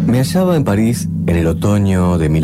Me hallaba en París en el otoño de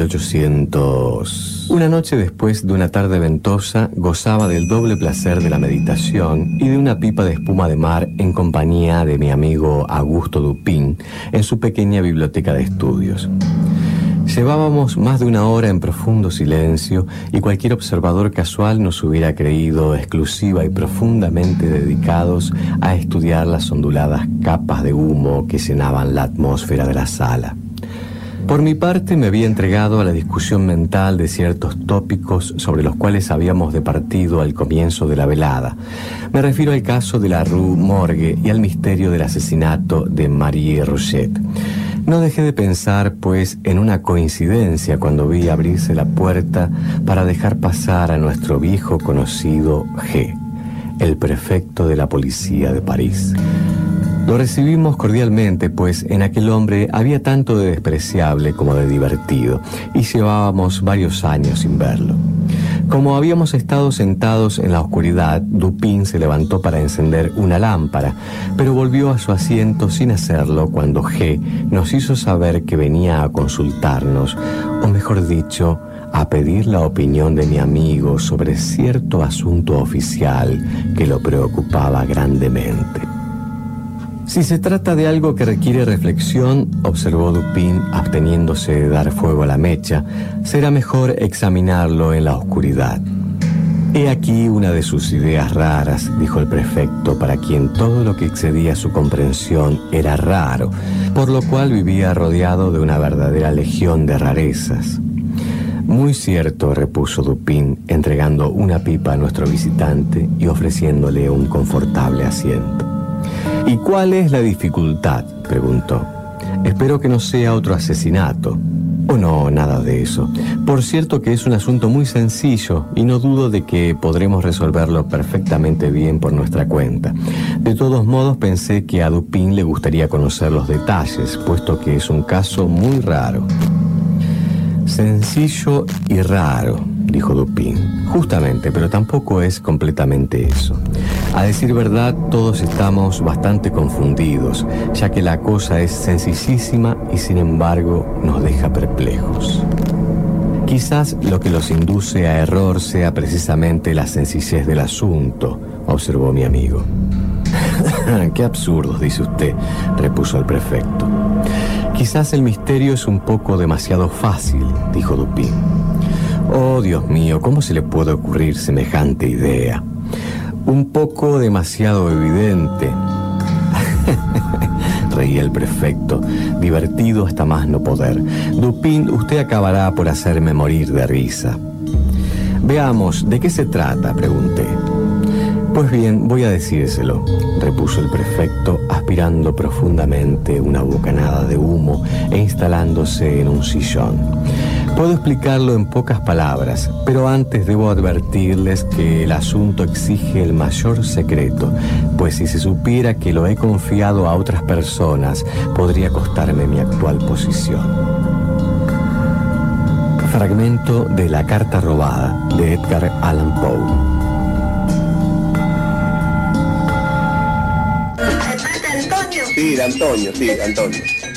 1800. Una noche después de una tarde ventosa, gozaba del doble placer de la meditación y de una pipa de espuma de mar en compañía de mi amigo Augusto Dupin en su pequeña biblioteca de estudios. Llevábamos más de una hora en profundo silencio y cualquier observador casual nos hubiera creído exclusiva y profundamente dedicados a estudiar las onduladas capas de humo que llenaban la atmósfera de la sala. Por mi parte me había entregado a la discusión mental de ciertos tópicos sobre los cuales habíamos departido al comienzo de la velada. Me refiero al caso de la Rue Morgue y al misterio del asesinato de Marie Rogêt. No dejé de pensar, pues, en una coincidencia cuando vi abrirse la puerta para dejar pasar a nuestro viejo conocido G, el prefecto de la policía de París. Lo recibimos cordialmente, pues en aquel hombre había tanto de despreciable como de divertido, y llevábamos varios años sin verlo. Como habíamos estado sentados en la oscuridad, Dupin se levantó para encender una lámpara, pero volvió a su asiento sin hacerlo cuando G nos hizo saber que venía a consultarnos, o mejor dicho, a pedir la opinión de mi amigo sobre cierto asunto oficial que lo preocupaba grandemente. Si se trata de algo que requiere reflexión, observó Dupin, absteniéndose de dar fuego a la mecha, será mejor examinarlo en la oscuridad. He aquí una de sus ideas raras, dijo el prefecto, para quien todo lo que excedía su comprensión era raro, por lo cual vivía rodeado de una verdadera legión de rarezas. Muy cierto, repuso Dupin, entregando una pipa a nuestro visitante y ofreciéndole un confortable asiento. ¿Y cuál es la dificultad?, preguntó. Espero que no sea otro asesinato. Oh, no, nada de eso. Por cierto que es un asunto muy sencillo y no dudo de que podremos resolverlo perfectamente bien por nuestra cuenta. De todos modos, pensé que a Dupin le gustaría conocer los detalles, puesto que es un caso muy raro. Sencillo y raro, dijo Dupin. Justamente, pero tampoco es completamente eso. A decir verdad, todos estamos bastante confundidos, ya que la cosa es sencillísima y sin embargo nos deja perplejos. Quizás lo que los induce a error sea precisamente la sencillez del asunto, observó mi amigo. Qué absurdo, dice usted, repuso el prefecto. Quizás el misterio es un poco demasiado fácil, dijo Dupin. Oh, Dios mío, ¿cómo se le puede ocurrir semejante idea? Un poco demasiado evidente. Reía el prefecto, divertido hasta más no poder. Dupin, usted acabará por hacerme morir de risa. Veamos, ¿de qué se trata?, pregunté. Pues bien, voy a decírselo, repuso el prefecto, aspirando profundamente una bocanada de humo e instalándose en un sillón. Puedo explicarlo en pocas palabras, pero antes debo advertirles que el asunto exige el mayor secreto, pues si se supiera que lo he confiado a otras personas, podría costarme mi actual posición. Fragmento de La carta robada, de Edgar Allan Poe. Sí, de Antonio.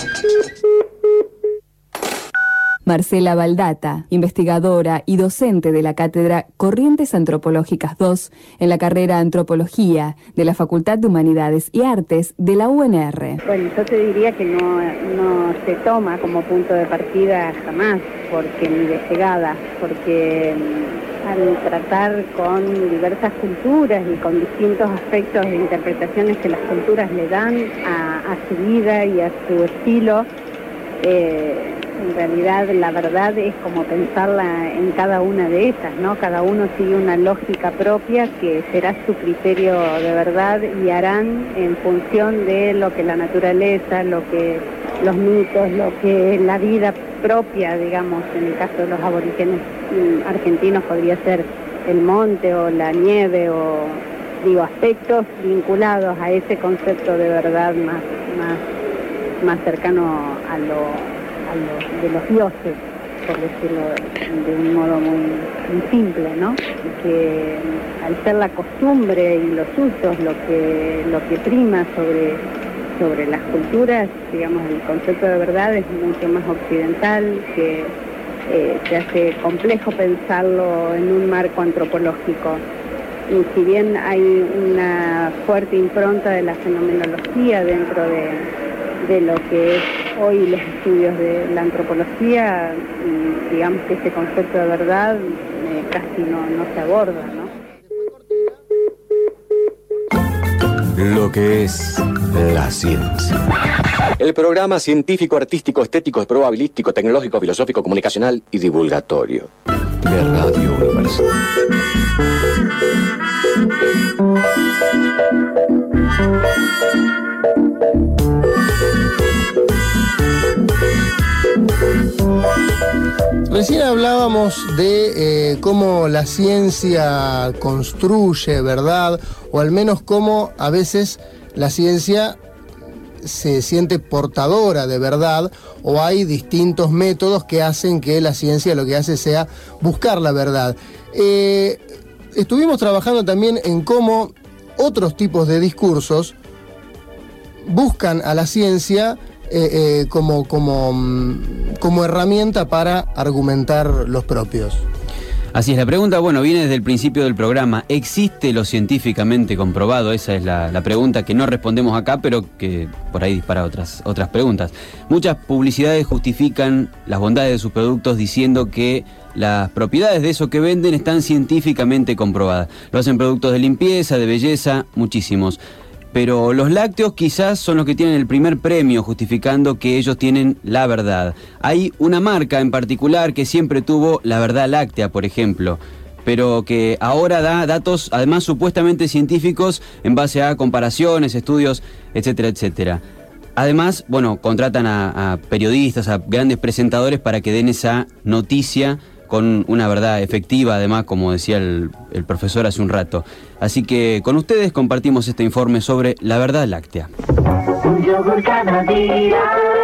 Marcela Baldata, investigadora y docente de la Cátedra Corrientes Antropológicas II en la carrera Antropología de la Facultad de Humanidades y Artes de la UNR. Bueno, yo te diría que no se toma como punto de partida jamás, porque ni de llegada, porque al tratar con diversas culturas y con distintos aspectos e interpretaciones que las culturas le dan a su vida y a su estilo, en realidad la verdad es como pensarla en cada una de ellas, ¿no? Cada uno sigue una lógica propia que será su criterio de verdad y harán en función de lo que la naturaleza, lo que los mitos, lo que la vida propia, digamos, en el caso de los aborígenes argentinos podría ser el monte o la nieve o, digo, aspectos vinculados a ese concepto de verdad más cercano a lo de los dioses, por decirlo de un modo muy simple, ¿no? Que al ser la costumbre y los usos lo que prima sobre las culturas, digamos, el concepto de verdad es mucho más occidental, que se hace complejo pensarlo en un marco antropológico. Y si bien hay una fuerte impronta de la fenomenología dentro de lo que es hoy los estudios de la antropología, digamos que ese concepto de verdad casi no se aborda, ¿no? Lo que es la ciencia. El programa científico, artístico, estético, probabilístico, tecnológico, filosófico, comunicacional y divulgatorio de Radio Universal. Recién hablábamos de cómo la ciencia construye verdad, o al menos cómo a veces la ciencia se siente portadora de verdad, o hay distintos métodos que hacen que la ciencia lo que hace sea buscar la verdad. Estuvimos trabajando también en cómo otros tipos de discursos buscan a la ciencia como herramienta para argumentar los propios. Así es, la pregunta, viene desde el principio del programa. ¿Existe lo científicamente comprobado? Esa es la pregunta que no respondemos acá, pero que por ahí dispara otras preguntas. Muchas publicidades justifican las bondades de sus productos diciendo que las propiedades de eso que venden están científicamente comprobadas. Lo hacen productos de limpieza, de belleza, muchísimos. Pero los lácteos quizás son los que tienen el primer premio, justificando que ellos tienen la verdad. Hay una marca en particular que siempre tuvo la verdad láctea, por ejemplo, pero que ahora da datos, además supuestamente científicos, en base a comparaciones, estudios, etcétera, etcétera. Además, contratan a periodistas, a grandes presentadores para que den esa noticia con una verdad efectiva, además, como decía el profesor hace un rato. Así que con ustedes compartimos este informe sobre la verdad láctea. Un yogur cada día.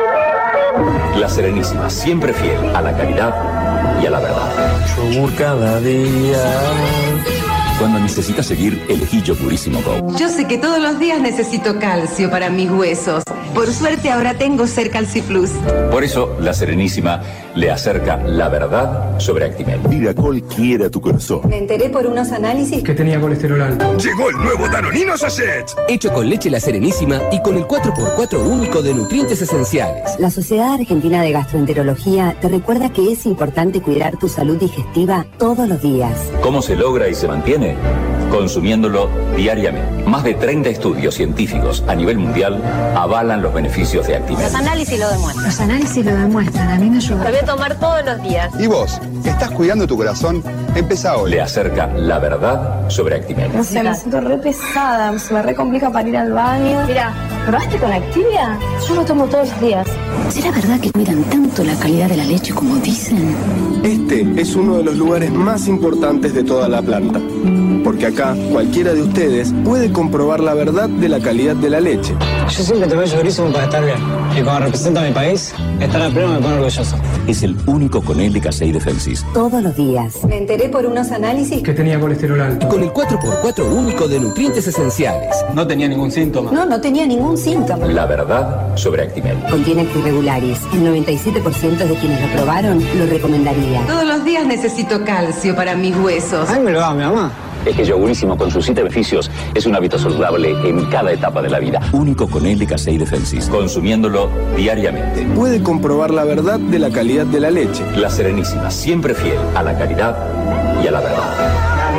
La Serenísima, siempre fiel a la calidad y a la verdad. Yogur cada día. Cuando necesitas seguir, elegí Yogurísimo Go. Yo sé que todos los días necesito calcio para mis huesos. Por suerte ahora tengo Cercalci Plus. Por eso, la Serenísima le acerca la verdad sobre Actimel. Viracol quiere a tu corazón. Me enteré por unos análisis que tenía colesterol alto. Llegó el nuevo Danonino Sachet. Hecho con leche La Serenísima y con el 4x4 único de nutrientes esenciales. La Sociedad Argentina de Gastroenterología te recuerda que es importante cuidar tu salud digestiva todos los días. ¿Cómo se logra y se mantiene? Consumiéndolo diariamente. Más de 30 estudios científicos a nivel mundial avalan los beneficios de Actimel. Los análisis lo demuestran. Los análisis lo demuestran, a mí me ayuda. Lo voy a tomar todos los días. ¿Y vos? ¿Estás cuidando tu corazón? Empezá hoy. Le acerca la verdad sobre Actimel. No sé, me siento re pesada, se me re complica para ir al baño. Mira, ¿probaste con Activia? Yo lo tomo todos los días. ¿Será verdad que cuidan tanto la calidad de la leche como dicen? Este es uno de los lugares más importantes de toda la planta, porque acá cualquiera de ustedes puede comprobar la verdad de la calidad de la leche. Yo siempre tomé Yogurísimo para estar bien, y cuando represento a mi país, estar a pleno me pone orgulloso. Es el único con LDK6 y Defensis. Todos los días. Me enteré por unos análisis que tenía colesterol alto. Con el 4x4 único de nutrientes esenciales. No tenía ningún síntoma. No tenía ningún síntoma. La verdad sobre Actimel. Contiene Actirregularis. El 97% de quienes lo probaron lo recomendaría. Todos los días necesito calcio para mis huesos. Ay, me lo da mi mamá. Es que Yogurísimo, con sus 7 beneficios, es un hábito saludable en cada etapa de la vida. Único con LDK6 y Defensis. Consumiéndolo diariamente. Puede comprobar la verdad de la calidad de la leche. La Serenísima, siempre fiel a la calidad y a la verdad.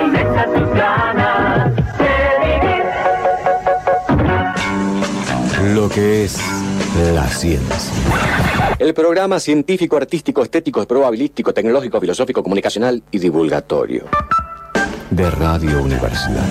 Lo que es la ciencia. El programa científico, artístico, estético, probabilístico, tecnológico, filosófico, comunicacional y divulgatorio de Radio Universidad.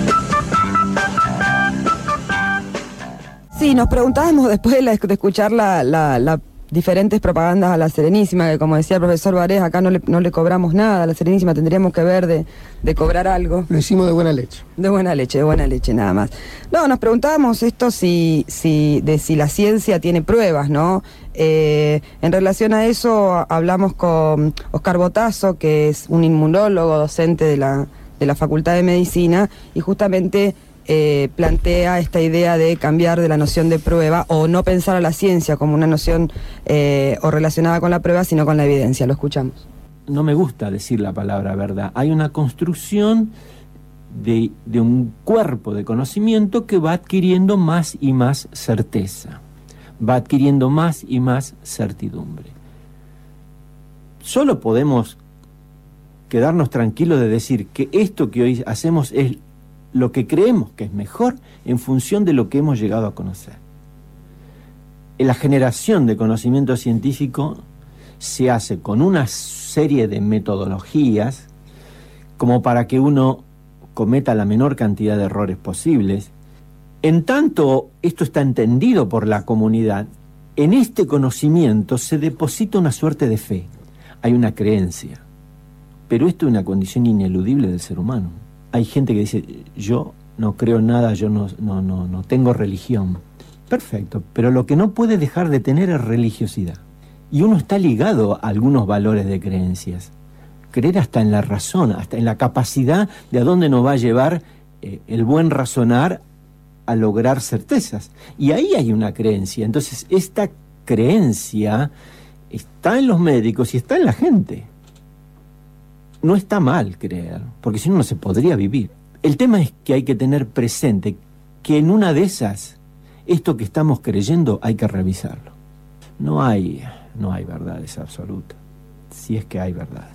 Sí, nos preguntábamos después de escuchar la diferentes propagandas a la Serenísima, que como decía el profesor Varés, acá no le cobramos nada a la Serenísima, tendríamos que ver de cobrar algo. Lo hicimos de buena leche. De buena leche nada más. No, nos preguntábamos esto si la ciencia tiene pruebas, ¿no? En relación a eso hablamos con Oscar Botazo, que es un inmunólogo, docente de la Facultad de Medicina, y justamente plantea esta idea de cambiar de la noción de prueba o no pensar a la ciencia como una noción o relacionada con la prueba, sino con la evidencia. Lo escuchamos. No me gusta decir la palabra verdad. Hay una construcción de un cuerpo de conocimiento que va adquiriendo más y más certeza, va adquiriendo más y más certidumbre. Solo podemos quedarnos tranquilos de decir que esto que hoy hacemos es lo que creemos que es mejor en función de lo que hemos llegado a conocer. La generación de conocimiento científico se hace con una serie de metodologías como para que uno cometa la menor cantidad de errores posibles. En tanto esto está entendido por la comunidad, en este conocimiento se deposita una suerte de fe, hay una creencia, pero esto es una condición ineludible del ser humano. Hay gente que dice, yo no creo nada, yo no tengo religión. Perfecto, pero lo que no puede dejar de tener es religiosidad. Y uno está ligado a algunos valores de creencias. Creer hasta en la razón, hasta en la capacidad de a dónde nos va a llevar el buen razonar a lograr certezas. Y ahí hay una creencia. Entonces, esta creencia está en los médicos y está en la gente. No está mal creer, porque si no, no se podría vivir. El tema es que hay que tener presente que en una de esas, esto que estamos creyendo hay que revisarlo. No hay verdades absolutas, si es que hay verdades.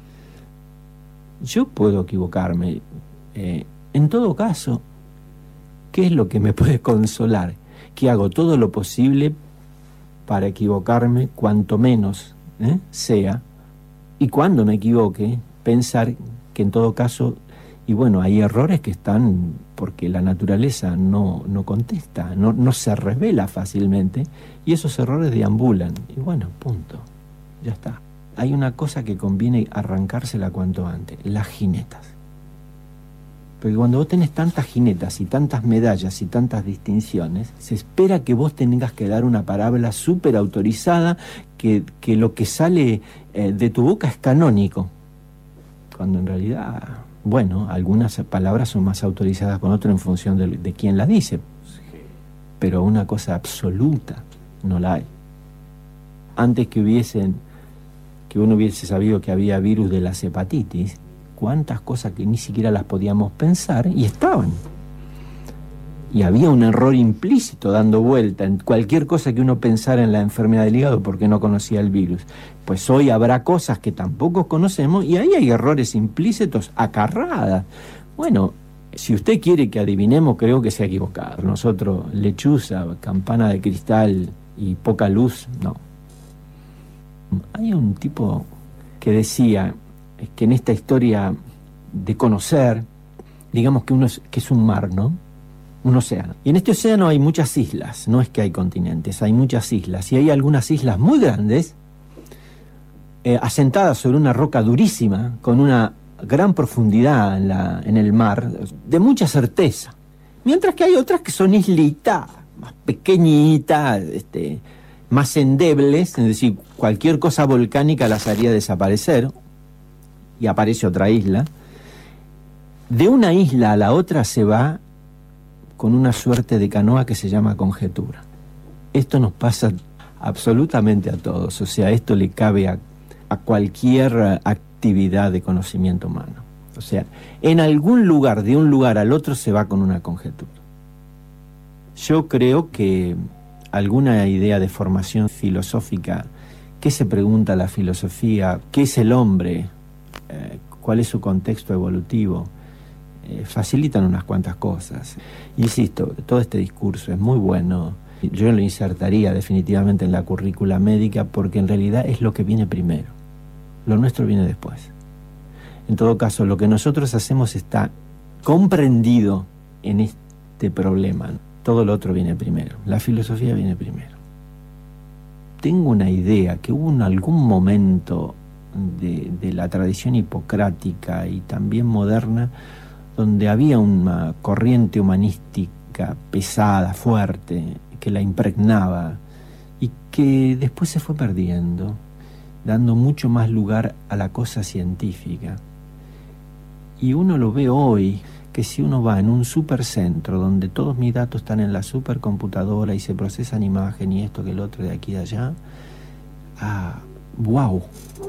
Yo puedo equivocarme. En todo caso, ¿qué es lo que me puede consolar? Que hago todo lo posible para equivocarme cuanto menos sea, y cuando me equivoque, pensar que en todo caso, y bueno, hay errores que están porque la naturaleza no contesta, no se revela fácilmente, y esos errores deambulan, y bueno, punto, ya está. Hay una cosa que conviene arrancársela cuanto antes, las jinetas. Porque cuando vos tenés tantas jinetas y tantas medallas y tantas distinciones, se espera que vos tengas que dar una palabra súper autorizada, que lo que sale de tu boca es canónico. Cuando en realidad, bueno, algunas palabras son más autorizadas con otras en función de quién las dice. Pero una cosa absoluta no la hay. Antes que uno hubiese sabido que había virus de las hepatitis, cuántas cosas que ni siquiera las podíamos pensar y estaban. Y había un error implícito dando vuelta en cualquier cosa que uno pensara en la enfermedad del hígado porque no conocía el virus. Pues hoy habrá cosas que tampoco conocemos y ahí hay errores implícitos a carrada. Bueno, si usted quiere que adivinemos, creo que se ha equivocado. Nosotros, lechuza, campana de cristal y poca luz, no. Hay un tipo que decía que en esta historia de conocer, digamos que es un mar, ¿no? Un océano. Y en este océano hay muchas islas, no es que hay continentes, hay muchas islas. Y hay algunas islas muy grandes, asentadas sobre una roca durísima, con una gran profundidad en el mar, de mucha certeza. Mientras que hay otras que son islitas, más pequeñitas, más endebles, es decir, cualquier cosa volcánica las haría desaparecer, y aparece otra isla. De una isla a la otra se va con una suerte de canoa que se llama conjetura. Esto nos pasa absolutamente a todos, o sea, esto le cabe a cualquier actividad de conocimiento humano. O sea, en algún lugar, de un lugar al otro, se va con una conjetura. Yo creo que alguna idea de formación filosófica, ¿qué se pregunta la filosofía? ¿Qué es el hombre? ¿Cuál es su contexto evolutivo? Facilitan unas cuantas cosas. Insisto, todo este discurso es muy bueno. Yo lo insertaría definitivamente en la currícula médica porque en realidad es lo que viene primero. Lo nuestro viene después. En todo caso, lo que nosotros hacemos está comprendido en este problema. Todo lo otro viene primero. La filosofía viene primero. Tengo una idea que hubo en algún momento de la tradición hipocrática y también moderna, donde había una corriente humanística pesada, fuerte, que la impregnaba y que después se fue perdiendo, dando mucho más lugar a la cosa científica. Y uno lo ve hoy, que si uno va en un supercentro donde todos mis datos están en la supercomputadora y se procesan imagen y esto que el otro de aquí y de allá, wow.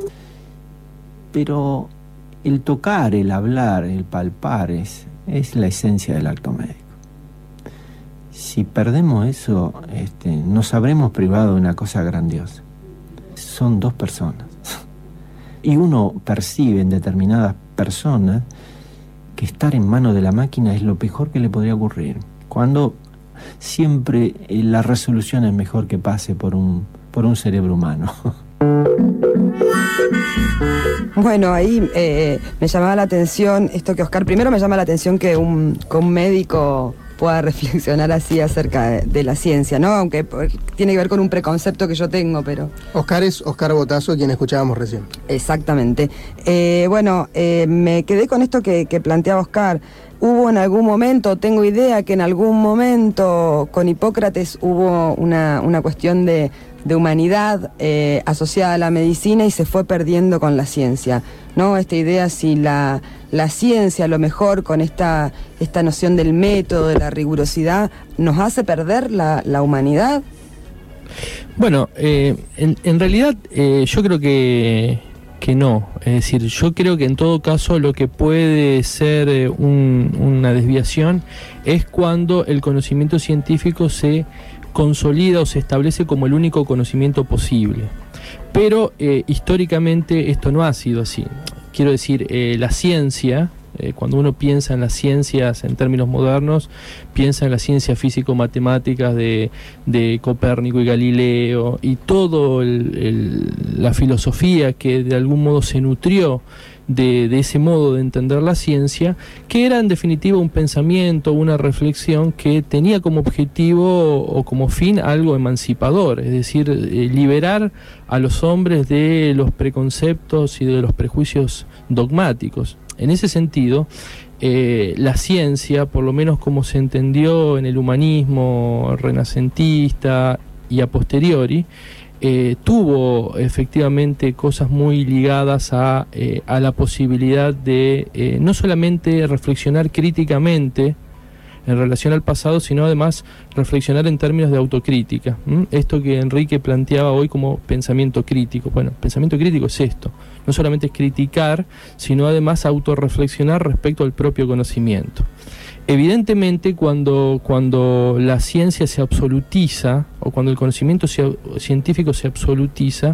Pero el tocar, el hablar, el palpar es la esencia del acto médico. Si perdemos eso, nos habremos privado de una cosa grandiosa. Son dos personas. Y uno percibe en determinadas personas que estar en manos de la máquina es lo peor que le podría ocurrir. Cuando siempre la resolución es mejor que pase por un cerebro humano. Bueno, ahí me llamaba la atención esto que Oscar, primero me llama la atención que un médico pueda reflexionar así acerca de la ciencia, ¿no? Aunque tiene que ver con un preconcepto que yo tengo, pero... Oscar es Oscar Botazo, quien escuchábamos recién. Exactamente. Me quedé con esto que planteaba Oscar. Hubo en algún momento, tengo idea que en algún momento con Hipócrates hubo una cuestión de humanidad asociada a la medicina y se fue perdiendo con la ciencia, ¿no? Esta idea si la ciencia, a lo mejor con esta noción del método, de la rigurosidad, nos hace perder la humanidad. Bueno, en realidad yo creo que no. Es decir, yo creo que en todo caso lo que puede ser una desviación es cuando el conocimiento científico se consolida o se establece como el único conocimiento posible. Pero históricamente esto no ha sido así. Quiero decir, la ciencia, cuando uno piensa en las ciencias en términos modernos, piensa en las ciencias físico-matemáticas de Copérnico y Galileo y todo la filosofía que de algún modo se nutrió de ese modo de entender la ciencia, que era en definitiva un pensamiento, una reflexión que tenía como objetivo o como fin algo emancipador, es decir, liberar a los hombres de los preconceptos y de los prejuicios dogmáticos. En ese sentido, la ciencia, por lo menos como se entendió en el humanismo renacentista y a posteriori, tuvo efectivamente cosas muy ligadas a la posibilidad de no solamente reflexionar críticamente en relación al pasado, sino además reflexionar en términos de autocrítica. Esto que Enrique planteaba hoy como pensamiento crítico. Bueno, pensamiento crítico es esto. No solamente es criticar, sino además autorreflexionar respecto al propio conocimiento. Evidentemente, cuando la ciencia se absolutiza, o cuando el conocimiento científico se absolutiza,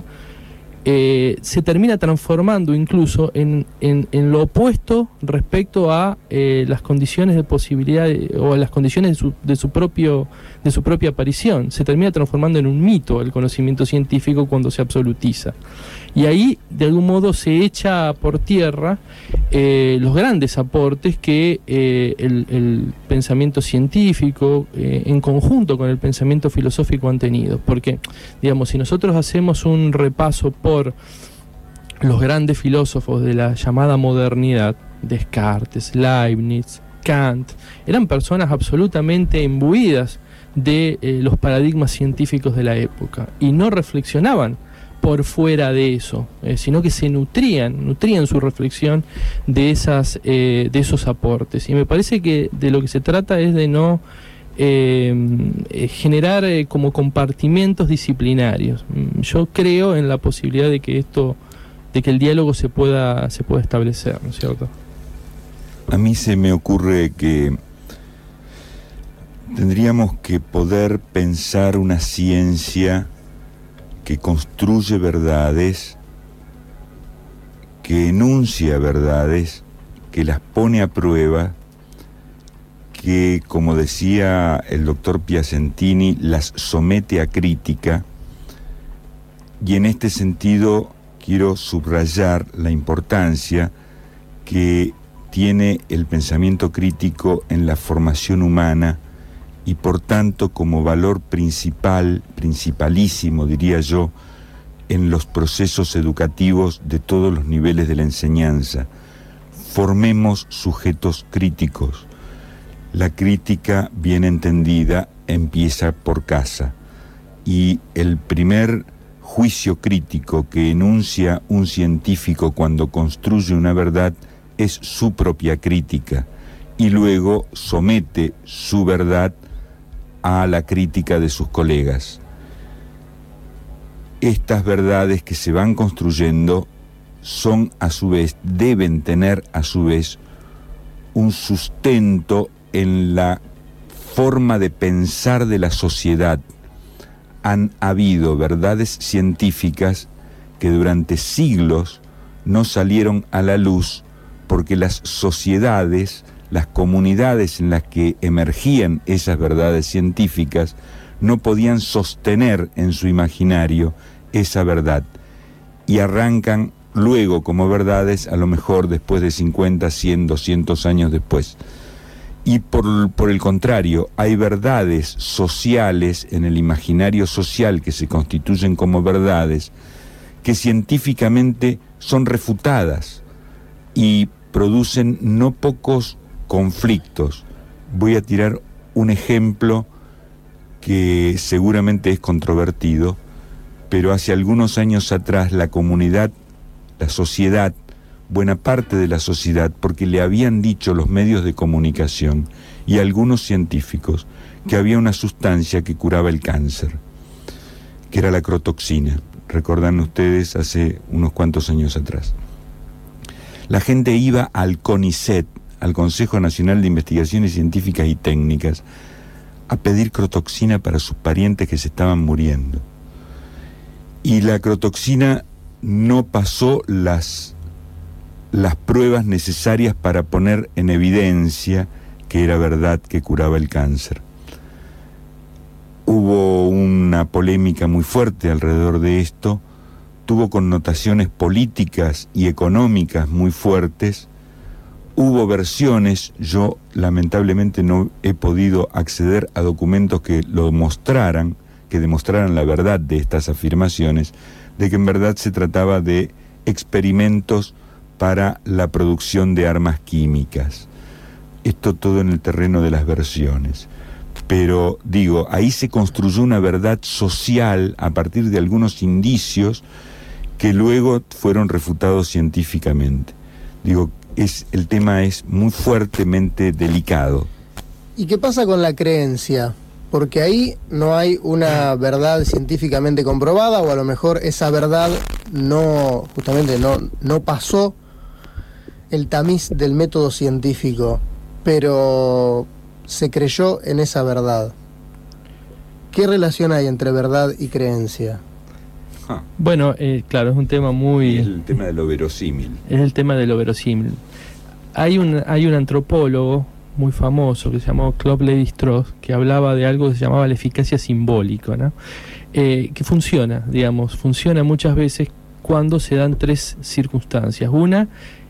se termina transformando incluso en lo opuesto respecto a las condiciones de posibilidad o a las condiciones de su propia aparición. Se termina transformando en un mito el conocimiento científico cuando se absolutiza. Y ahí, de algún modo, se echa por tierra los grandes aportes que el pensamiento científico, en conjunto con el pensamiento filosófico, han tenido. Porque, digamos, si nosotros hacemos un repaso por los grandes filósofos de la llamada modernidad, Descartes, Leibniz, Kant, eran personas absolutamente imbuidas de los paradigmas científicos de la época y no reflexionaban por fuera de eso, sino que se nutrían su reflexión de esos aportes. Y me parece que de lo que se trata es de no generar como compartimentos disciplinarios. Yo creo en la posibilidad de que el diálogo se pueda establecer, ¿no es cierto? A mí se me ocurre que tendríamos que poder pensar una ciencia que construye verdades, que enuncia verdades, que las pone a prueba, que, como decía el doctor Piacentini, las somete a crítica. Y en este sentido quiero subrayar la importancia que tiene el pensamiento crítico en la formación humana y por tanto como valor principalísimo, diría yo, en los procesos educativos de todos los niveles de la enseñanza. Formemos sujetos críticos. La crítica, bien entendida, empieza por casa. Y el primer juicio crítico que enuncia un científico cuando construye una verdad es su propia crítica. y luego somete su verdad a la crítica de sus colegas. Estas verdades que se van construyendo son a su vez, deben tener a su vez un sustento en la forma de pensar de la sociedad. Han habido verdades científicas que durante siglos no salieron a la luz porque las sociedades, las comunidades en las que emergían esas verdades científicas no podían sostener en su imaginario esa verdad y arrancan luego como verdades a lo mejor después de 50, 100, 200 años después. Y por el contrario, hay verdades sociales en el imaginario social que se constituyen como verdades que científicamente son refutadas y producen no pocos conflictos. Voy a tirar un ejemplo que seguramente es controvertido, pero hace algunos años atrás la comunidad, la sociedad, buena parte de la sociedad, porque le habían dicho los medios de comunicación y algunos científicos que había una sustancia que curaba el cáncer, que era la crotoxina. Recordan ustedes hace unos cuantos años atrás. La gente iba al CONICET, al Consejo Nacional de Investigaciones Científicas y Técnicas, a pedir crotoxina para sus parientes que se estaban muriendo. Y la crotoxina no pasó las pruebas necesarias para poner en evidencia que era verdad que curaba el cáncer. Hubo una polémica muy fuerte alrededor de esto, tuvo connotaciones políticas y económicas muy fuertes, hubo versiones, yo lamentablemente no he podido acceder a documentos que lo mostraran, que demostraran la verdad de estas afirmaciones, de que en verdad se trataba de experimentos para la producción de armas químicas. Esto todo en el terreno de las versiones. Pero, digo, ahí se construyó una verdad social a partir de algunos indicios que luego fueron refutados científicamente. Digo, el tema es muy fuertemente delicado. ¿Y qué pasa con la creencia? Porque ahí no hay una verdad científicamente comprobada, o a lo mejor esa verdad no pasó el tamiz del método científico, pero se creyó en esa verdad. ¿Qué relación hay entre verdad y creencia? Bueno, claro, es un tema muy... Es el tema de lo verosímil. Es el tema de lo verosímil. Hay un antropólogo muy famoso que se llamó Claude Lévi-Strauss, que hablaba de algo que se llamaba la eficacia simbólica, ¿no? Que funciona muchas veces cuando se dan tres circunstancias. Una,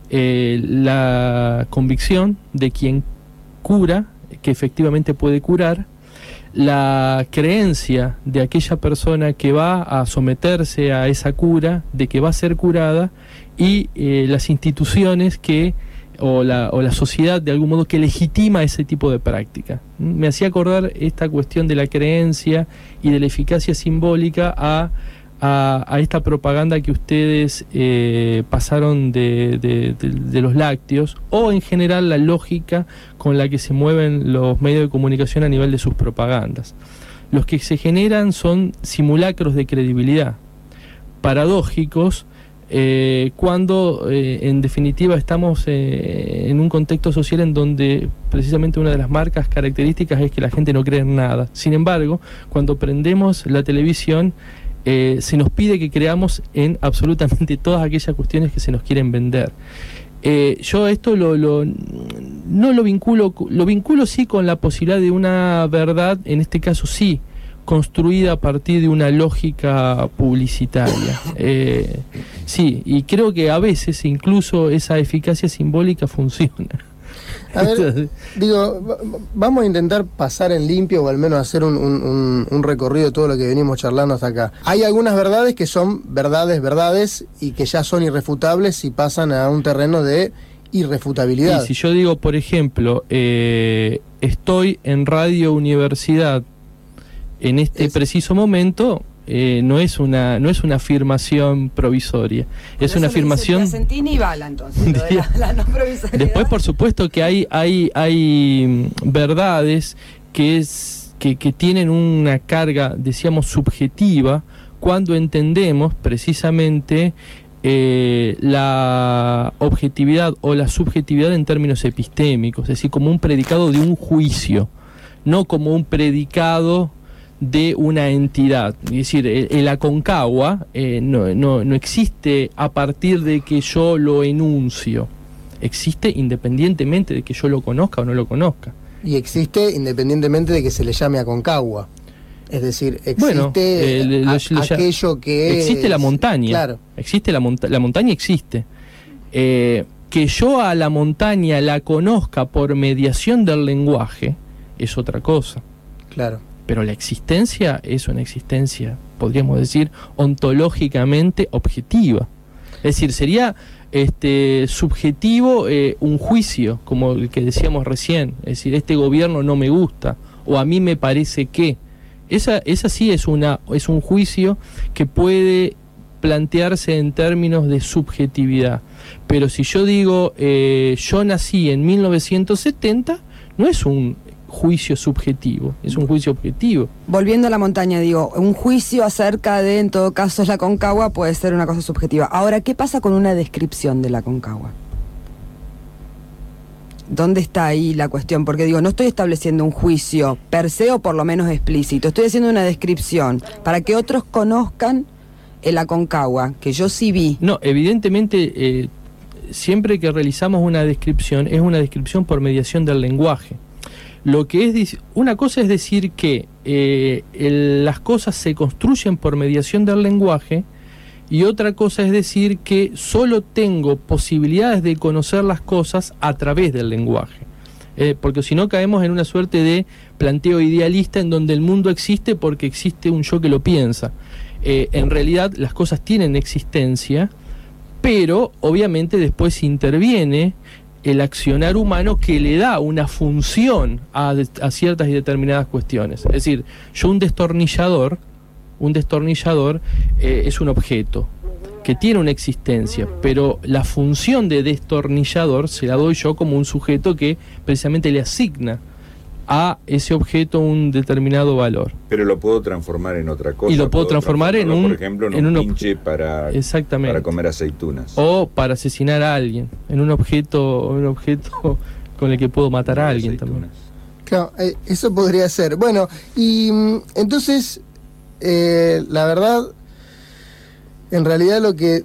la convicción de quien cura, que efectivamente puede curar, la creencia de aquella persona que va a someterse a esa cura, de que va a ser curada, y las instituciones o la sociedad de algún modo que legitima ese tipo de práctica. Me hacía acordar esta cuestión de la creencia y de la eficacia simbólica a esta propaganda que ustedes pasaron de los lácteos, o en general la lógica con la que se mueven los medios de comunicación a nivel de sus propagandas. Los que se generan son simulacros de credibilidad, paradójicos, cuando en definitiva estamos en un contexto social en donde precisamente una de las marcas características es que la gente no cree en nada. Sin embargo, cuando prendemos la televisión, se nos pide que creamos en absolutamente todas aquellas cuestiones que se nos quieren vender. Yo esto no lo vinculo sí con la posibilidad de una verdad, en este caso sí, construida a partir de una lógica publicitaria. Sí, y creo que a veces incluso esa eficacia simbólica funciona. A ver, vamos a intentar pasar en limpio, o al menos hacer un recorrido de todo lo que venimos charlando hasta acá. Hay algunas verdades que son verdades, y que ya son irrefutables y pasan a un terreno de irrefutabilidad. Y si yo digo, por ejemplo, estoy en Radio Universidad en este preciso momento, no es una afirmación provisoria, es una afirmación. Piacentini y Bala, entonces, lo de la no provisoriedad. Después, por supuesto, que hay verdades que tienen una carga, decíamos, subjetiva, cuando entendemos precisamente la objetividad o la subjetividad en términos epistémicos, es decir, como un predicado de un juicio, no como un predicado de una entidad. Es decir, el Aconcagua no existe a partir de que yo lo enuncio, existe independientemente de que yo lo conozca o no lo conozca. Y existe independientemente de que se le llame Aconcagua. Es decir, existe aquello que existe la montaña. Claro. Existe la montaña existe. Que yo a la montaña la conozca por mediación del lenguaje es otra cosa. Claro. Pero la existencia es una existencia, podríamos decir, ontológicamente objetiva. Es decir, sería subjetivo un juicio, como el que decíamos recién. Es decir, este gobierno no me gusta, o a mí me parece que. Esa sí es un juicio que puede plantearse en términos de subjetividad. Pero si yo digo, yo nací en 1970, no es un juicio subjetivo, es un juicio objetivo. Volviendo a la montaña, digo, un juicio acerca de, en todo caso, la Aconcagua puede ser una cosa subjetiva. Ahora, ¿qué pasa con una descripción de la Aconcagua? ¿Dónde está ahí la cuestión? Porque digo, no estoy estableciendo un juicio per se o por lo menos explícito, estoy haciendo una descripción para que otros conozcan el Aconcagua, que yo sí vi. No, evidentemente, siempre que realizamos una descripción, es una descripción por mediación del lenguaje. Lo que es una cosa es decir que las cosas se construyen por mediación del lenguaje, y otra cosa es decir que solo tengo posibilidades de conocer las cosas a través del lenguaje. Porque si no caemos en una suerte de planteo idealista en donde el mundo existe porque existe un yo que lo piensa. En realidad las cosas tienen existencia, pero obviamente después interviene el accionar humano que le da una función a ciertas y determinadas cuestiones. Es decir, yo un destornillador es un objeto que tiene una existencia, pero la función de destornillador se la doy yo como un sujeto que precisamente le asigna a ese objeto un determinado valor. Pero lo puedo transformar en otra cosa. Y lo puedo transformar en un... Por ejemplo, en un pinche para comer aceitunas. O para asesinar a alguien, en un objeto con el que puedo matar a alguien también. Claro, eso podría ser. Bueno, y entonces... la verdad, en realidad lo que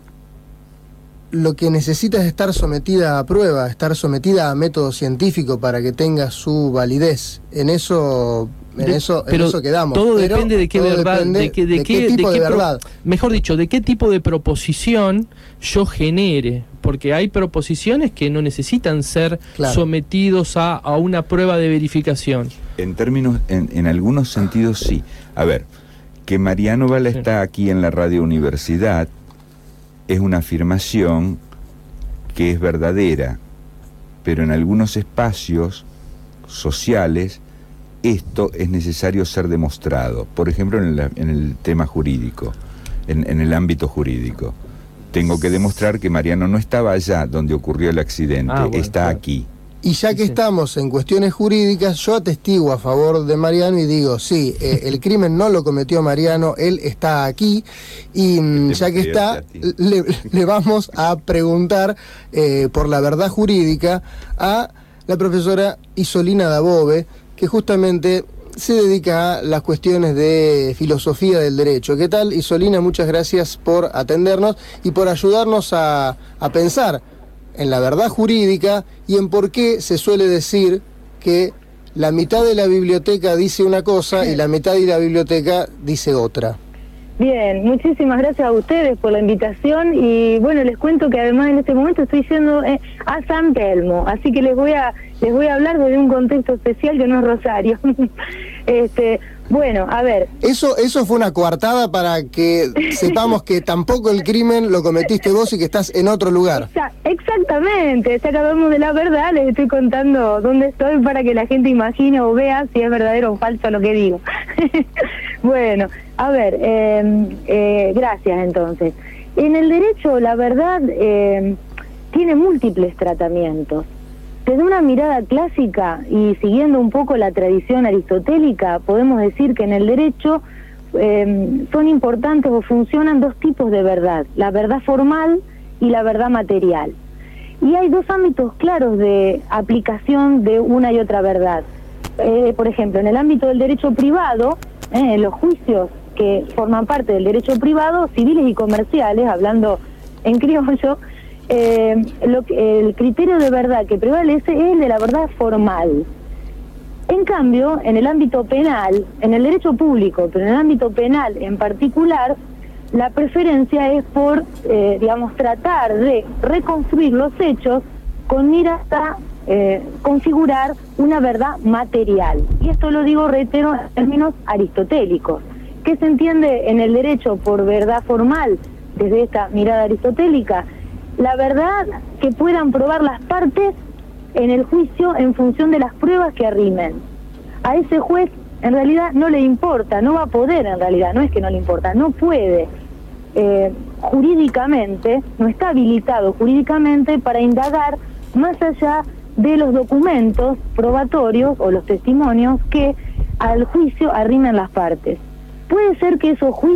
necesita es estar sometida a prueba, estar sometida a método científico para que tenga su validez. En eso quedamos. Todo depende de qué verdad, de qué tipo de verdad. Mejor dicho, de qué tipo de proposición yo genere, porque hay proposiciones que no necesitan ser sometidos a una prueba de verificación. En algunos sentidos sí. A ver, que Mariano Bala está aquí en la Radio Universidad es una afirmación que es verdadera, pero en algunos espacios sociales esto es necesario ser demostrado. Por ejemplo, en el tema jurídico, en el ámbito jurídico. Tengo que demostrar que Mariano no estaba allá donde ocurrió el accidente, está aquí. Y ya que estamos en cuestiones jurídicas, yo atestigo a favor de Mariano y digo, sí, el crimen no lo cometió Mariano, él está aquí, y ya que está, le vamos a preguntar por la verdad jurídica a la profesora Isolina Dabove, que justamente se dedica a las cuestiones de filosofía del derecho. ¿Qué tal, Isolina? Muchas gracias por atendernos y por ayudarnos a pensar en la verdad jurídica y en por qué se suele decir que la mitad de la biblioteca dice una cosa y la mitad de la biblioteca dice otra. Bien, muchísimas gracias a ustedes por la invitación y bueno, les cuento que además en este momento estoy yendo a San Telmo, así que les voy a hablar desde un contexto especial que no es Rosario. Bueno, a ver. Eso fue una coartada para que sepamos que tampoco el crimen lo cometiste vos y que estás en otro lugar. Exactamente, ya acabamos de la verdad, les estoy contando dónde estoy para que la gente imagine o vea si es verdadero o falso lo que digo. Bueno, A ver, gracias entonces. En el derecho, la verdad, tiene múltiples tratamientos. Desde una mirada clásica y siguiendo un poco la tradición aristotélica, podemos decir que en el derecho son importantes o funcionan dos tipos de verdad, la verdad formal y la verdad material. Y hay dos ámbitos claros de aplicación de una y otra verdad. Por ejemplo, en el ámbito del derecho privado, en los juicios que forman parte del derecho privado, civiles y comerciales, hablando en criollo, el criterio de verdad que prevalece es el de la verdad formal. En cambio, en el ámbito penal, en el derecho público, pero en el ámbito penal en particular, la preferencia es por, tratar de reconstruir los hechos con miras a configurar una verdad material. Y esto lo digo, reitero, en términos aristotélicos. ¿Qué se entiende en el derecho por verdad formal desde esta mirada aristotélica? La verdad que puedan probar las partes en el juicio en función de las pruebas que arrimen. A ese juez en realidad no le importa, no va a poder en realidad, no es que no le importa, no puede jurídicamente, no está habilitado jurídicamente para indagar más allá de los documentos probatorios o los testimonios que al juicio arrimen las partes. Puede ser que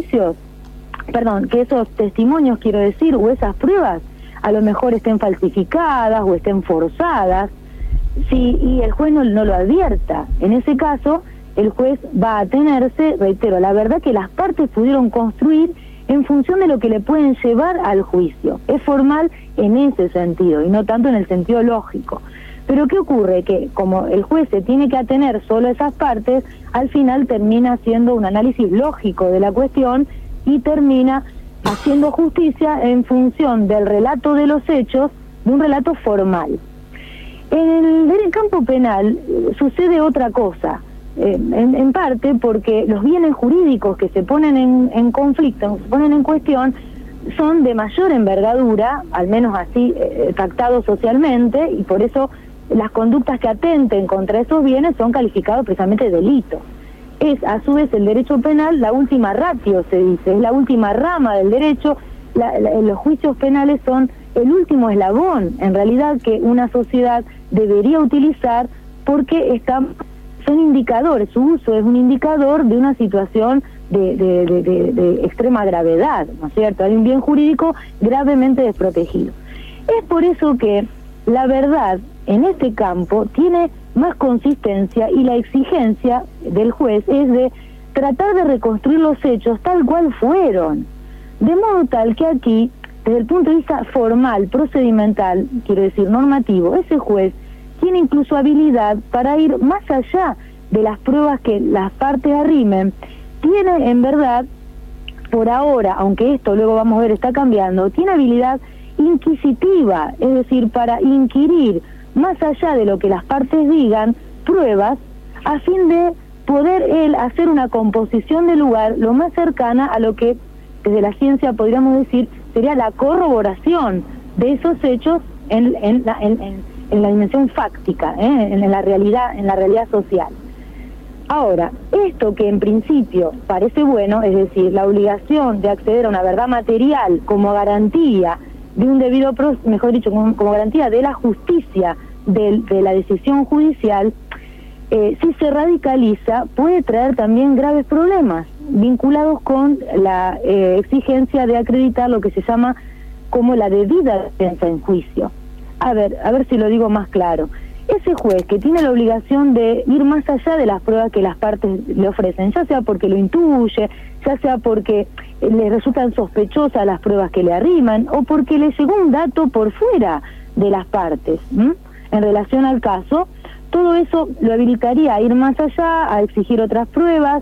que esos testimonios, quiero decir, o esas pruebas, a lo mejor estén falsificadas o estén forzadas, y el juez no lo advierta. En ese caso, el juez va a atenerse, reitero, la verdad que las partes pudieron construir en función de lo que le pueden llevar al juicio. Es formal en ese sentido, y no tanto en el sentido lógico. Pero ¿qué ocurre? Que como el juez se tiene que atener solo a esas partes, al final termina haciendo un análisis lógico de la cuestión y termina haciendo justicia en función del relato de los hechos, de un relato formal. En el campo penal sucede otra cosa, en parte porque los bienes jurídicos que se ponen en conflicto, se ponen en cuestión, son de mayor envergadura, al menos así pactados socialmente, y por eso las conductas que atenten contra esos bienes son calificados precisamente de delito. Es a su vez el derecho penal la última ratio, se dice, es la última rama del derecho. Los juicios penales son el último eslabón en realidad que una sociedad debería utilizar, porque son indicadores, su uso es un indicador de una situación de extrema gravedad, ¿no es cierto? Hay un bien jurídico gravemente desprotegido. Es por eso que la verdad en este campo tiene más consistencia, y la exigencia del juez es de tratar de reconstruir los hechos tal cual fueron, de modo tal que aquí, desde el punto de vista formal, procedimental, quiero decir normativo, ese juez tiene incluso habilidad para ir más allá de las pruebas que las partes arrimen. Tiene en verdad, por ahora, aunque esto luego vamos a ver está cambiando, tiene habilidad inquisitiva, es decir, para inquirir más allá de lo que las partes digan, pruebas, a fin de poder él hacer una composición del lugar lo más cercana a lo que desde la ciencia podríamos decir sería la corroboración de esos hechos en la dimensión fáctica, en la realidad social. Ahora, esto que en principio parece bueno, es decir, la obligación de acceder a una verdad material como garantía de un debido proceso, mejor dicho, como garantía de la justicia de la decisión judicial, si se radicaliza, puede traer también graves problemas vinculados con la exigencia de acreditar lo que se llama como la debida defensa en juicio. A ver si lo digo más claro. Ese juez que tiene la obligación de ir más allá de las pruebas que las partes le ofrecen, ya sea porque lo intuye, ya sea porque le resultan sospechosas las pruebas que le arriman, o porque le llegó un dato por fuera de las partes, en relación al caso, todo eso lo habilitaría a ir más allá, a exigir otras pruebas,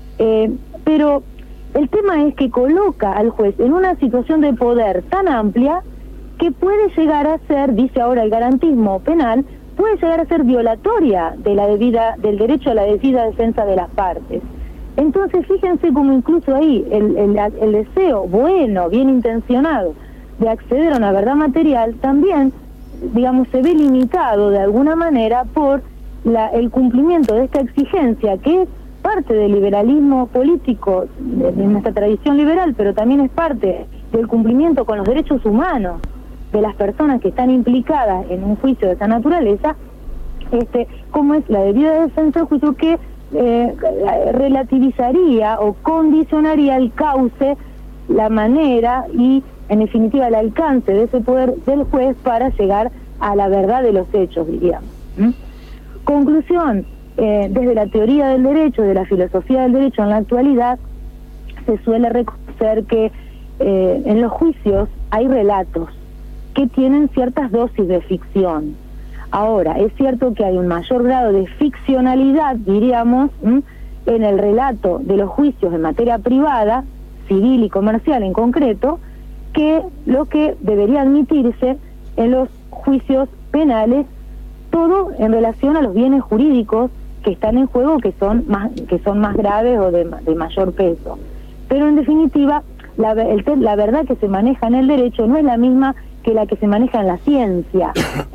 pero el tema es que coloca al juez en una situación de poder tan amplia que puede llegar a ser, dice ahora el garantismo penal, puede llegar a ser violatoria del derecho a la debida defensa de las partes. Entonces fíjense cómo incluso ahí el deseo bueno, bien intencionado de acceder a una verdad material también, digamos, se ve limitado de alguna manera por el cumplimiento de esta exigencia, que es parte del liberalismo político, de nuestra tradición liberal, pero también es parte del cumplimiento con los derechos humanos de las personas que están implicadas en un juicio de esa naturaleza, como es la debida defensa del juicio, que relativizaría o condicionaría el cauce, la manera y, en definitiva, el alcance de ese poder del juez para llegar a la verdad de los hechos, diríamos. Conclusión, desde la teoría del derecho, de la filosofía del derecho en la actualidad, se suele reconocer que en los juicios hay relatos que tienen ciertas dosis de ficción. Ahora, es cierto que hay un mayor grado de ficcionalidad, diríamos, en el relato de los juicios en materia privada, civil y comercial en concreto, que lo que debería admitirse en los juicios penales, todo en relación a los bienes jurídicos que están en juego, que son más graves o de mayor peso. Pero en definitiva, la verdad que se maneja en el derecho no es la misma que la que se maneja en la ciencia,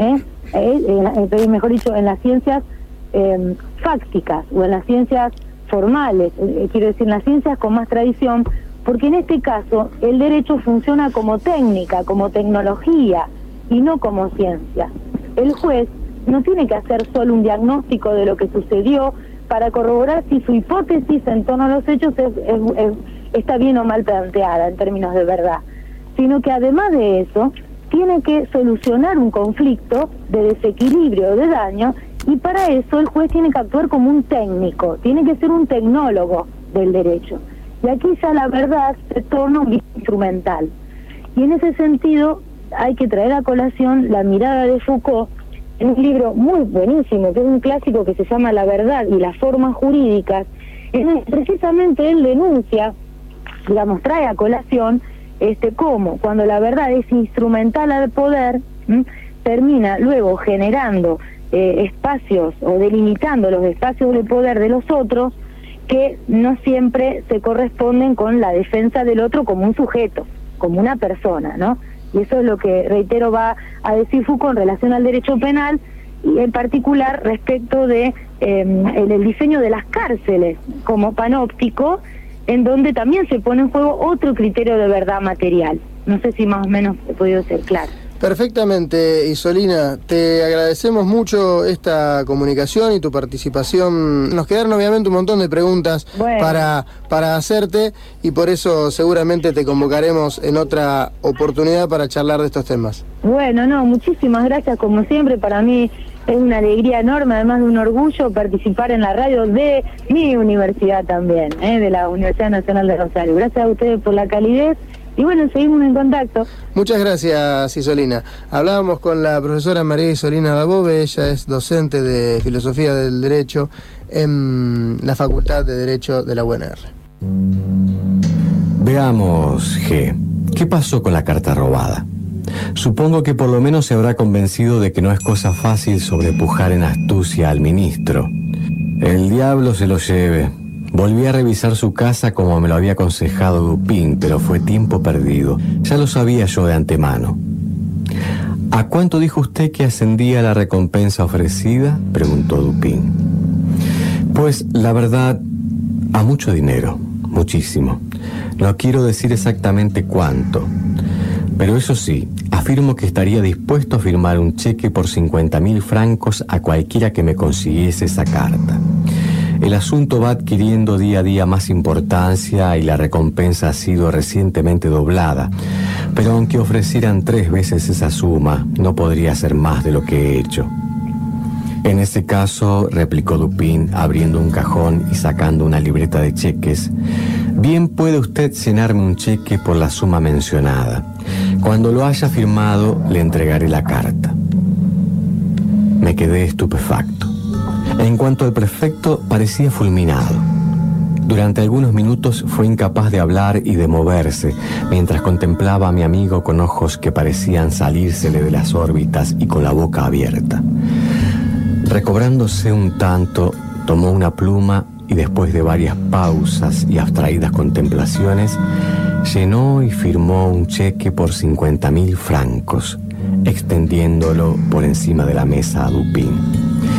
mejor dicho, en las ciencias fácticas o en las ciencias formales, quiero decir, en las ciencias con más tradición, porque en este caso el derecho funciona como técnica, como tecnología y no como ciencia. El juez no tiene que hacer solo un diagnóstico de lo que sucedió para corroborar si su hipótesis en torno a los hechos está bien o mal planteada en términos de verdad, sino que además de eso tiene que solucionar un conflicto de desequilibrio o de daño, y para eso el juez tiene que actuar como un técnico, tiene que ser un tecnólogo del derecho. Y aquí ya la verdad se torna un instrumental. Y en ese sentido hay que traer a colación la mirada de Foucault en un libro muy buenísimo, que es un clásico que se llama La verdad y las formas jurídicas, en donde precisamente él denuncia, digamos, trae a colación cómo cuando la verdad es instrumental al poder, termina luego generando espacios o delimitando los espacios de poder de los otros que no siempre se corresponden con la defensa del otro como un sujeto, como una persona, ¿no? Y eso es lo que, reitero, va a decir Foucault en relación al derecho penal, y en particular respecto de el diseño de las cárceles como panóptico, en donde también se pone en juego otro criterio de verdad material. No sé si más o menos he podido ser claro. Perfectamente, Isolina. Te agradecemos mucho esta comunicación y tu participación. Nos quedaron obviamente un montón de preguntas para hacerte, y por eso seguramente te convocaremos en otra oportunidad para charlar de estos temas. Bueno, muchísimas gracias como siempre. Para mí es una alegría enorme, además de un orgullo, participar en la radio de mi universidad también, de la Universidad Nacional de Rosario. Gracias a ustedes por la calidez. Y bueno, seguimos en contacto. Muchas gracias, Isolina. Hablábamos con la profesora María Isolina Dabove. Ella es docente de Filosofía del Derecho en la Facultad de Derecho de la UNR. Veamos, G. ¿Qué pasó con la carta robada? Supongo que por lo menos se habrá convencido de que no es cosa fácil sobrepujar en astucia al ministro. El diablo se lo lleve. Volví a revisar su casa como me lo había aconsejado Dupin, pero fue tiempo perdido. Ya lo sabía yo de antemano. ¿A cuánto dijo usted que ascendía la recompensa ofrecida?, preguntó Dupin. Pues, la verdad, a mucho dinero, muchísimo. No quiero decir exactamente cuánto, pero eso sí, afirmo que estaría dispuesto a firmar un cheque por 50.000 francos a cualquiera que me consiguiese esa carta. El asunto va adquiriendo día a día más importancia y la recompensa ha sido recientemente doblada, pero aunque ofrecieran 3 veces esa suma, no podría hacer más de lo que he hecho. En ese caso, replicó Dupin, abriendo un cajón y sacando una libreta de cheques, bien puede usted llenarme un cheque por la suma mencionada. Cuando lo haya firmado, le entregaré la carta. Me quedé estupefacto. En cuanto al prefecto, parecía fulminado. Durante algunos minutos fue incapaz de hablar y de moverse, mientras contemplaba a mi amigo con ojos que parecían salírsele de las órbitas y con la boca abierta. Recobrándose un tanto, tomó una pluma y después de varias pausas y abstraídas contemplaciones, llenó y firmó un cheque por 50.000 francos, extendiéndolo por encima de la mesa a Dupin.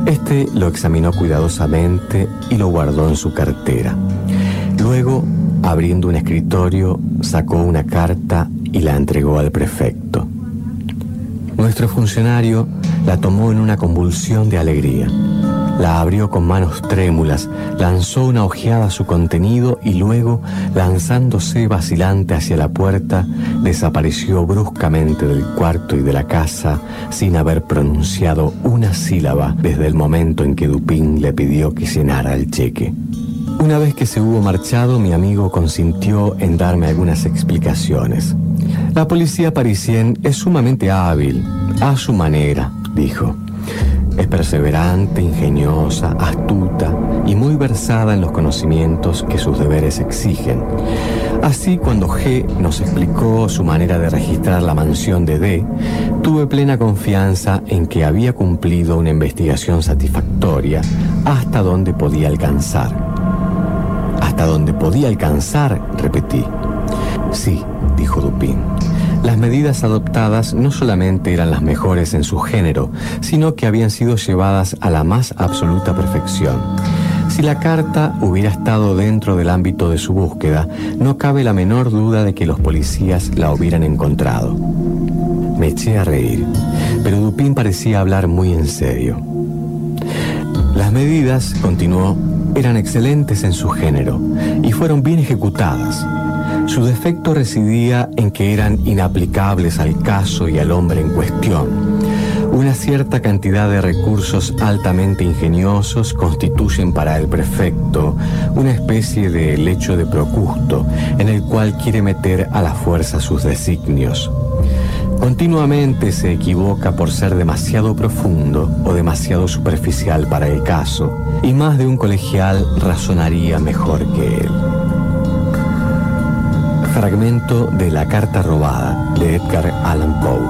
Este lo examinó cuidadosamente y lo guardó en su cartera. Luego, abriendo un escritorio, sacó una carta y la entregó al prefecto. Nuestro funcionario la tomó en una convulsión de alegría. La abrió con manos trémulas, lanzó una ojeada a su contenido y luego, lanzándose vacilante hacia la puerta, desapareció bruscamente del cuarto y de la casa sin haber pronunciado una sílaba desde el momento en que Dupin le pidió que llenara el cheque. Una vez que se hubo marchado, mi amigo consintió en darme algunas explicaciones. La policía parisien es sumamente hábil, a su manera, dijo. Es perseverante, ingeniosa, astuta y muy versada en los conocimientos que sus deberes exigen. Así, cuando G nos explicó su manera de registrar la mansión de D, tuve plena confianza en que había cumplido una investigación satisfactoria hasta donde podía alcanzar. ¿Hasta donde podía alcanzar?, repetí. Sí, dijo Dupin. Las medidas adoptadas no solamente eran las mejores en su género, sino que habían sido llevadas a la más absoluta perfección. Si la carta hubiera estado dentro del ámbito de su búsqueda, no cabe la menor duda de que los policías la hubieran encontrado. Me eché a reír, pero Dupin parecía hablar muy en serio. Las medidas, continuó, eran excelentes en su género y fueron bien ejecutadas. Su defecto residía en que eran inaplicables al caso y al hombre en cuestión. Una cierta cantidad de recursos altamente ingeniosos constituyen para el prefecto una especie de lecho de Procusto en el cual quiere meter a la fuerza sus designios. Continuamente se equivoca por ser demasiado profundo o demasiado superficial para el caso, y más de un colegial razonaría mejor que él. Fragmento de La carta robada, de Edgar Allan Poe.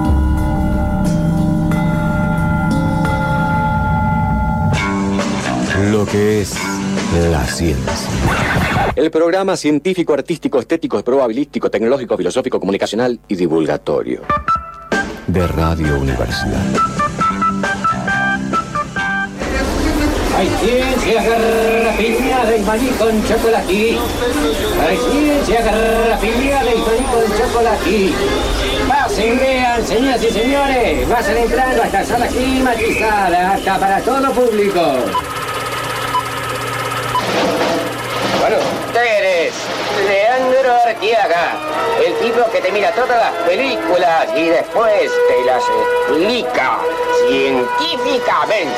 Lo que es la ciencia. El programa científico, artístico, estético, probabilístico, tecnológico, filosófico, comunicacional y divulgatorio de Radio Universidad. Hay ciencia garrafina del maní con chocolate. Hay ciencia garrafina del maní con chocolate. Pasen, vean, señoras y señores. Vayan entrando a esta sala climatizada, hasta para todo público. Bueno, tú eres Leandro Artiaga, el tipo que te mira todas las películas y después te las explica científicamente.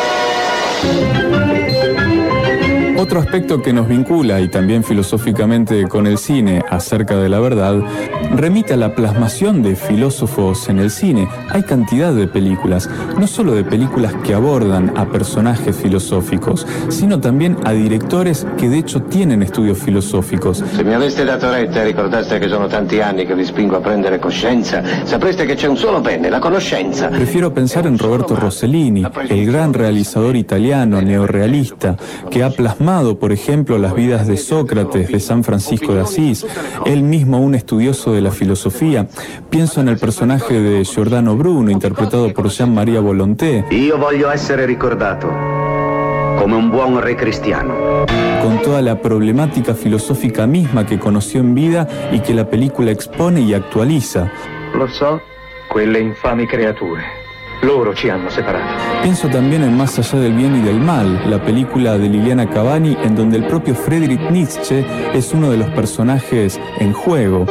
Otro aspecto que nos vincula y también filosóficamente con el cine acerca de la verdad remite a la plasmación de filósofos en el cine. Hay cantidad de películas, no solo de películas que abordan a personajes filosóficos, sino también a directores que de hecho tienen estudios filosóficos. Se mi aveste dato retta e ricordaste che sono tanti anni che vi spingo a prendere coscienza, sapreste che c'è un solo bene, la conoscenza. Prefiero pensar en Roberto Rossellini, el gran realizador italiano neorrealista que ha plasmado, por ejemplo, las vidas de Sócrates, de San Francisco de Asís, él mismo un estudioso de la filosofía. Pienso en el personaje de Giordano Bruno, interpretado por Jean-Marie Volonté. Io voglio essere ricordato come un buon re cristiano. Con toda la problemática filosófica misma que conoció en vida y que la película expone y actualiza. Lo so, quelle infami creature. Loro ci hanno separato. Pienso también en Más allá del bien y del mal, la película de Liliana Cavani, en donde el propio Friedrich Nietzsche es uno de los personajes en juego.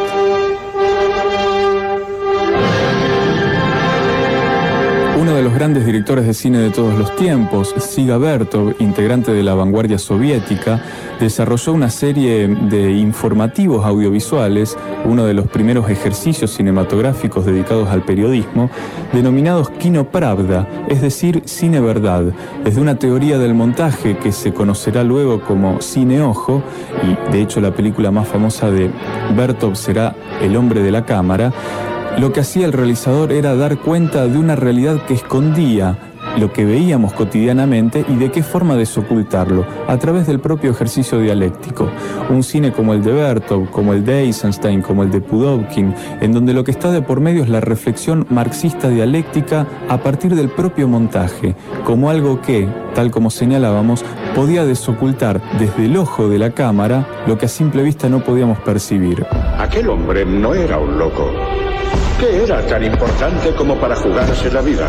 Uno de los grandes directores de cine de todos los tiempos, Dziga Vertov, integrante de la vanguardia soviética, desarrolló una serie de informativos audiovisuales, uno de los primeros ejercicios cinematográficos dedicados al periodismo, denominados Kino Pravda, es decir, cine verdad, desde una teoría del montaje que se conocerá luego como cine ojo, y de hecho la película más famosa de Vertov será El hombre de la cámara. Lo que hacía el realizador era dar cuenta de una realidad que escondía lo que veíamos cotidianamente y de qué forma desocultarlo, a través del propio ejercicio dialéctico. Un cine como el de Vertov, como el de Eisenstein, como el de Pudovkin, en donde lo que está de por medio es la reflexión marxista dialéctica a partir del propio montaje, como algo que, tal como señalábamos, podía desocultar desde el ojo de la cámara lo que a simple vista no podíamos percibir. Aquel hombre no era un loco. ¿Qué era tan importante como para jugarse la vida?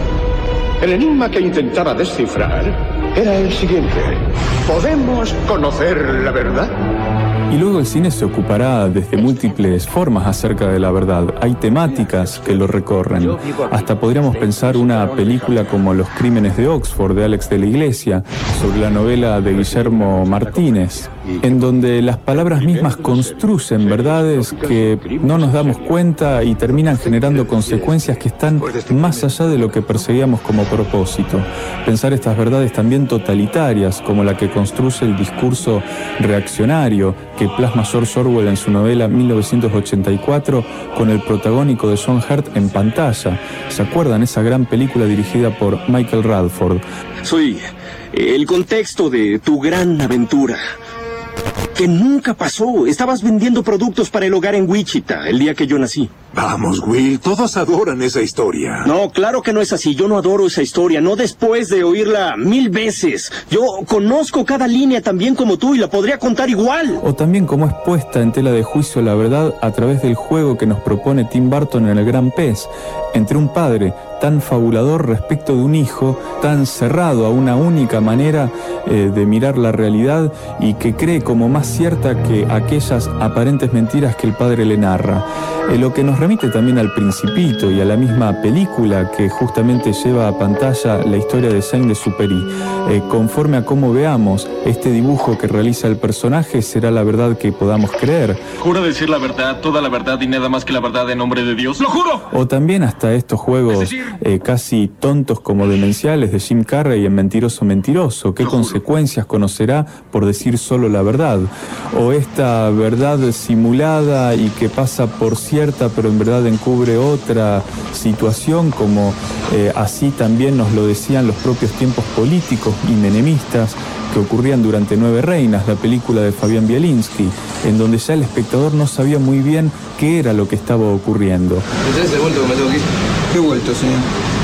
El enigma que intentaba descifrar era el siguiente. ¿Podemos conocer la verdad? Y luego el cine se ocupará desde múltiples formas acerca de la verdad. Hay temáticas que lo recorren. Hasta podríamos pensar una película como Los Crímenes de Oxford, de Alex de la Iglesia, sobre la novela de Guillermo Martínez, en donde las palabras mismas construyen verdades que no nos damos cuenta y terminan generando consecuencias que están más allá de lo que perseguíamos como propósito. Pensar estas verdades también totalitarias, como la que construye el discurso reaccionario que plasma George Orwell en su novela 1984 con el protagónico de John Hurt en pantalla. ¿Se acuerdan esa gran película dirigida por Michael Radford? Soy el contexto de tu gran aventura. Que nunca pasó. Estabas vendiendo productos para el hogar en Wichita el día que yo nací. Vamos, Will, todos adoran esa historia. No, claro que no es así. Yo no adoro esa historia, no después de oírla 1000 veces. Yo conozco cada línea tan bien como tú y la podría contar igual. O también cómo es puesta en tela de juicio la verdad a través del juego que nos propone Tim Burton en El Gran Pez, entre un padre tan fabulador respecto de un hijo, tan cerrado a una única manera de mirar la realidad y que cree como más cierta que aquellas aparentes mentiras que el padre le narra. Lo que nos remite también al Principito y a la misma película que justamente lleva a pantalla la historia de Saint-Exupéry. Conforme a cómo veamos este dibujo que realiza el personaje, será la verdad que podamos creer. Juro decir la verdad, toda la verdad y nada más que la verdad en nombre de Dios. ¡Lo juro! O también hasta estos juegos casi tontos como demenciales de Jim Carrey en Mentiroso, Mentiroso. ¿Qué consecuencias conocerá por decir solo la verdad? O esta verdad simulada y que pasa por cierta pero en verdad encubre otra situación, como así también nos lo decían los propios tiempos políticos y menemistas que ocurrían durante 9 reinas, la película de Fabián Bielinski, en donde ya el espectador no sabía muy bien qué era lo que estaba ocurriendo. ¿Me traes el vuelto que me tengo que ir? ¿Qué vuelto, señor?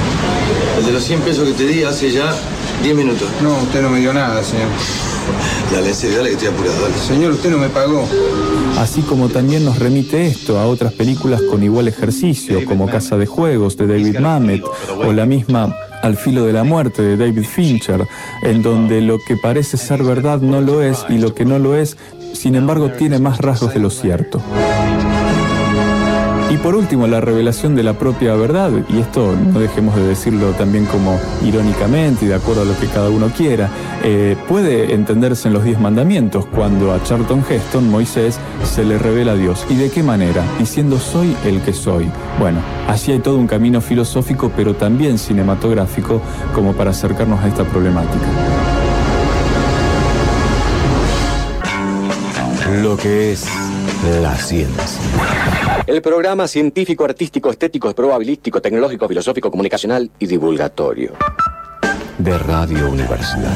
El de los 100 pesos que te di hace ya 10 minutos. No, usted no me dio nada, señor. Dale, en serio, dale que estoy apurado, dale. Señor, usted no me pagó. Así como también nos remite esto a otras películas con igual ejercicio, como Casa de Juegos, de David Mamet, o la misma Al filo de la muerte, de David Fincher, en donde lo que parece ser verdad no lo es, y lo que no lo es, sin embargo, tiene más rasgos de lo cierto. Y por último, la revelación de la propia verdad, y esto no dejemos de decirlo también como irónicamente y de acuerdo a lo que cada uno quiera, puede entenderse en los 10 mandamientos, cuando a Charlton Heston, Moisés, se le revela a Dios. ¿Y de qué manera? Diciendo soy el que soy. Bueno, allí hay todo un camino filosófico, pero también cinematográfico, como para acercarnos a esta problemática. Lo que es la ciencia. El programa científico, artístico, estético, probabilístico, tecnológico, filosófico, comunicacional y divulgatorio de Radio Universidad.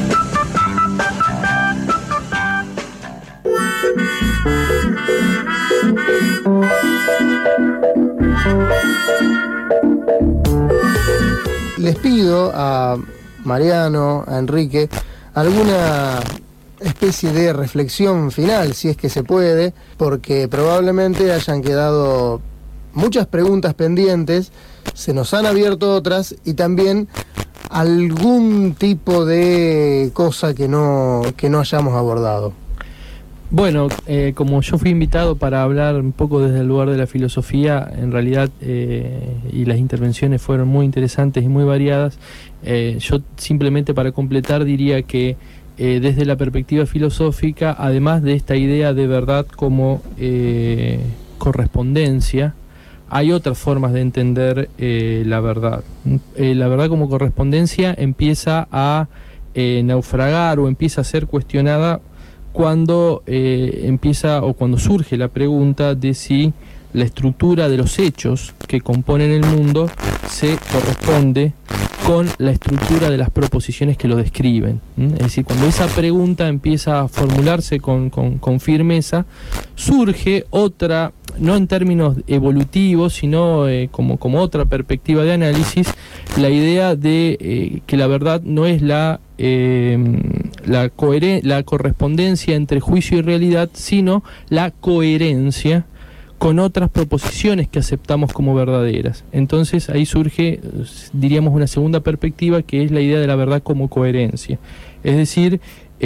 Les pido a Mariano, a Enrique, alguna especie de reflexión final, si es que se puede, porque probablemente hayan quedado muchas preguntas pendientes, se nos han abierto otras y también algún tipo de cosa que no hayamos abordado. Bueno, como yo fui invitado para hablar un poco desde el lugar de la filosofía, en realidad, y las intervenciones fueron muy interesantes y muy variadas, yo simplemente para completar diría que desde la perspectiva filosófica, además de esta idea de verdad como correspondencia, hay otras formas de entender la verdad. La verdad como correspondencia empieza a naufragar o empieza a ser cuestionada cuando cuando surge la pregunta de si la estructura de los hechos que componen el mundo se corresponde con la estructura de las proposiciones que lo describen. Es decir, cuando esa pregunta empieza a formularse con firmeza, surge otra, no en términos evolutivos, sino como otra perspectiva de análisis, la idea de que la verdad no es la correspondencia entre juicio y realidad, sino la coherencia con otras proposiciones que aceptamos como verdaderas. Entonces ahí surge, diríamos, una segunda perspectiva, que es la idea de la verdad como coherencia. Es decir,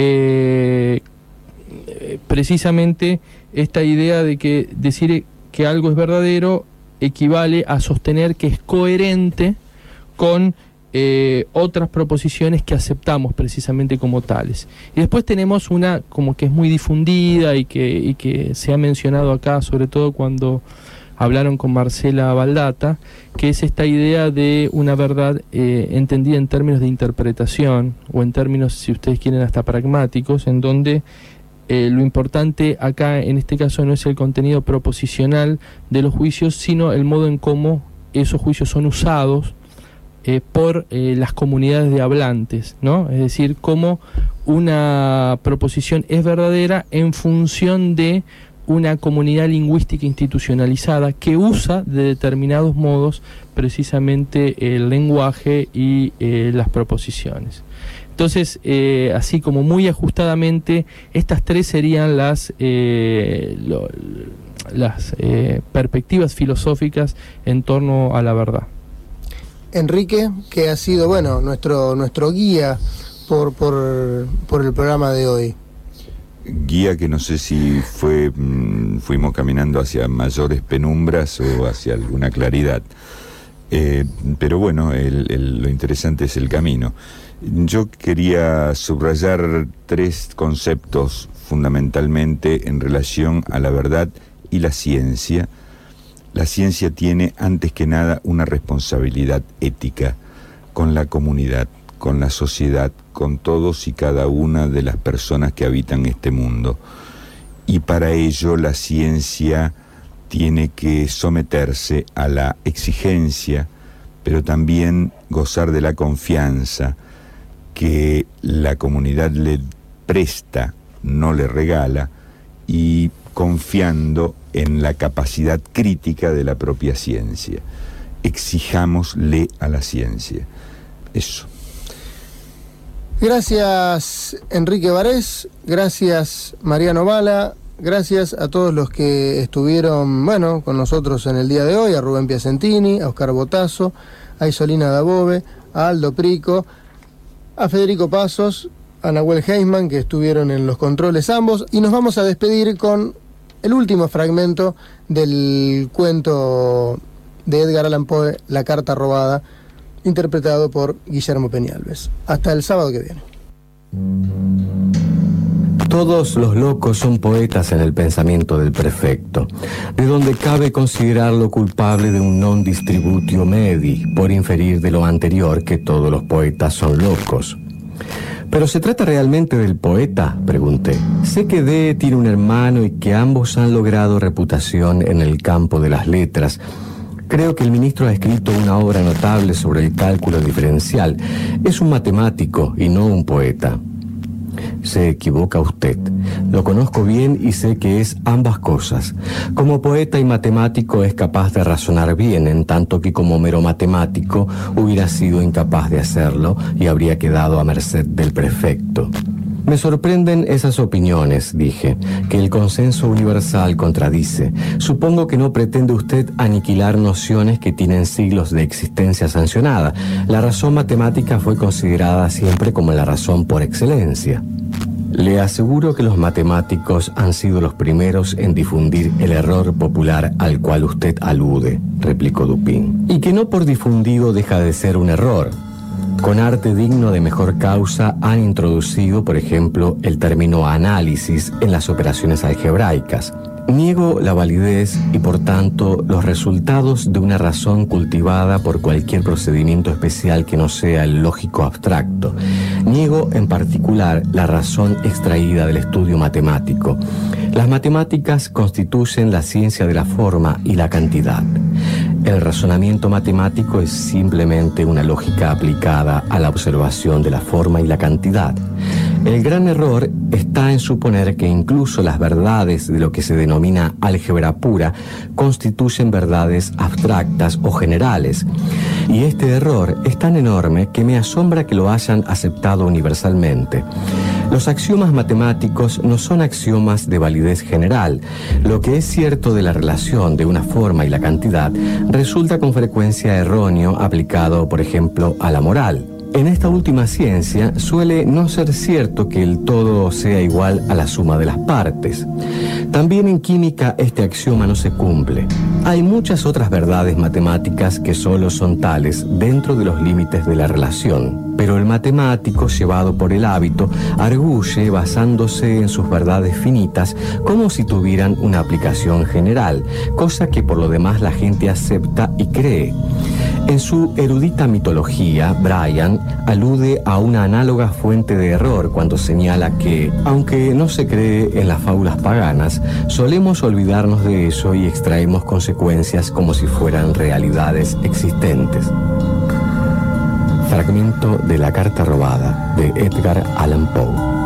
precisamente esta idea de que decir que algo es verdadero equivale a sostener que es coherente con otras proposiciones que aceptamos precisamente como tales. Y después tenemos una como que es muy difundida y que se ha mencionado acá, sobre todo cuando hablaron con Marcela Baldata, que es esta idea de una verdad entendida en términos de interpretación, o en términos, si ustedes quieren, hasta pragmáticos, en donde lo importante acá en este caso no es el contenido proposicional de los juicios, sino el modo en cómo esos juicios son usados por las comunidades de hablantes, ¿no? Es decir, cómo una proposición es verdadera en función de una comunidad lingüística institucionalizada que usa de determinados modos precisamente el lenguaje y las proposiciones. Entonces, así como muy ajustadamente, estas tres serían las perspectivas filosóficas en torno a la verdad. Enrique, que ha sido, bueno, nuestro guía por el programa de hoy. Guía que no sé si fuimos caminando hacia mayores penumbras o hacia alguna claridad. Pero bueno, lo interesante es el camino. Yo quería subrayar tres conceptos fundamentalmente en relación a la verdad y la ciencia. La ciencia tiene, antes que nada, una responsabilidad ética con la comunidad, con la sociedad, con todos y cada una de las personas que habitan este mundo. Y para ello la ciencia tiene que someterse a la exigencia, pero también gozar de la confianza que la comunidad le presta, no le regala, y confiando en la capacidad crítica de la propia ciencia. Exijámosle a la ciencia. Eso. Gracias, Enrique Barés, gracias, Mariano Bala, gracias a todos los que estuvieron, bueno, con nosotros en el día de hoy, a Rubén Piacentini, a Oscar Botazo, a Isolina Dabove, a Aldo Prico, a Federico Pasos, a Nahuel Heisman, que estuvieron en los controles ambos, y nos vamos a despedir con el último fragmento del cuento de Edgar Allan Poe, La carta robada, interpretado por Guillermo Peñalves. Hasta el sábado que viene. Todos los locos son poetas en el pensamiento del prefecto, de donde cabe considerarlo culpable de un non distributio medi, por inferir de lo anterior que todos los poetas son locos. ¿Pero se trata realmente del poeta?, pregunté. Sé que D tiene un hermano y que ambos han logrado reputación en el campo de las letras. Creo que el ministro ha escrito una obra notable sobre el cálculo diferencial. Es un matemático y no un poeta. Se equivoca usted. Lo conozco bien y sé que es ambas cosas. Como poeta y matemático es capaz de razonar bien, en tanto que como mero matemático hubiera sido incapaz de hacerlo y habría quedado a merced del prefecto. Me sorprenden esas opiniones, dije, que el consenso universal contradice. Supongo que no pretende usted aniquilar nociones que tienen siglos de existencia sancionada. La razón matemática fue considerada siempre como la razón por excelencia. Le aseguro que los matemáticos han sido los primeros en difundir el error popular al cual usted alude, replicó Dupin. Y que no por difundido deja de ser un error. Con arte digno de mejor causa han introducido, por ejemplo, el término análisis en las operaciones algebraicas. Niego la validez y, por tanto, los resultados de una razón cultivada por cualquier procedimiento especial que no sea el lógico abstracto. Niego, en particular, la razón extraída del estudio matemático. Las matemáticas constituyen la ciencia de la forma y la cantidad. El razonamiento matemático es simplemente una lógica aplicada a la observación de la forma y la cantidad. El gran error está en suponer que incluso las verdades de lo que se denomina álgebra pura constituyen verdades abstractas o generales. Y este error es tan enorme que me asombra que lo hayan aceptado universalmente. Los axiomas matemáticos no son axiomas de validez general. Lo que es cierto de la relación de una forma y la cantidad resulta con frecuencia erróneo aplicado, por ejemplo, a la moral. En esta última ciencia suele no ser cierto que el todo sea igual a la suma de las partes. También en química este axioma no se cumple. Hay muchas otras verdades matemáticas que solo son tales dentro de los límites de la relación. Pero el matemático, llevado por el hábito, arguye basándose en sus verdades finitas como si tuvieran una aplicación general, cosa que por lo demás la gente acepta y cree. En su erudita mitología, Brian alude a una análoga fuente de error cuando señala que, aunque no se cree en las fábulas paganas, solemos olvidarnos de eso y extraemos consecuencias como si fueran realidades existentes. Fragmento de La carta robada de Edgar Allan Poe.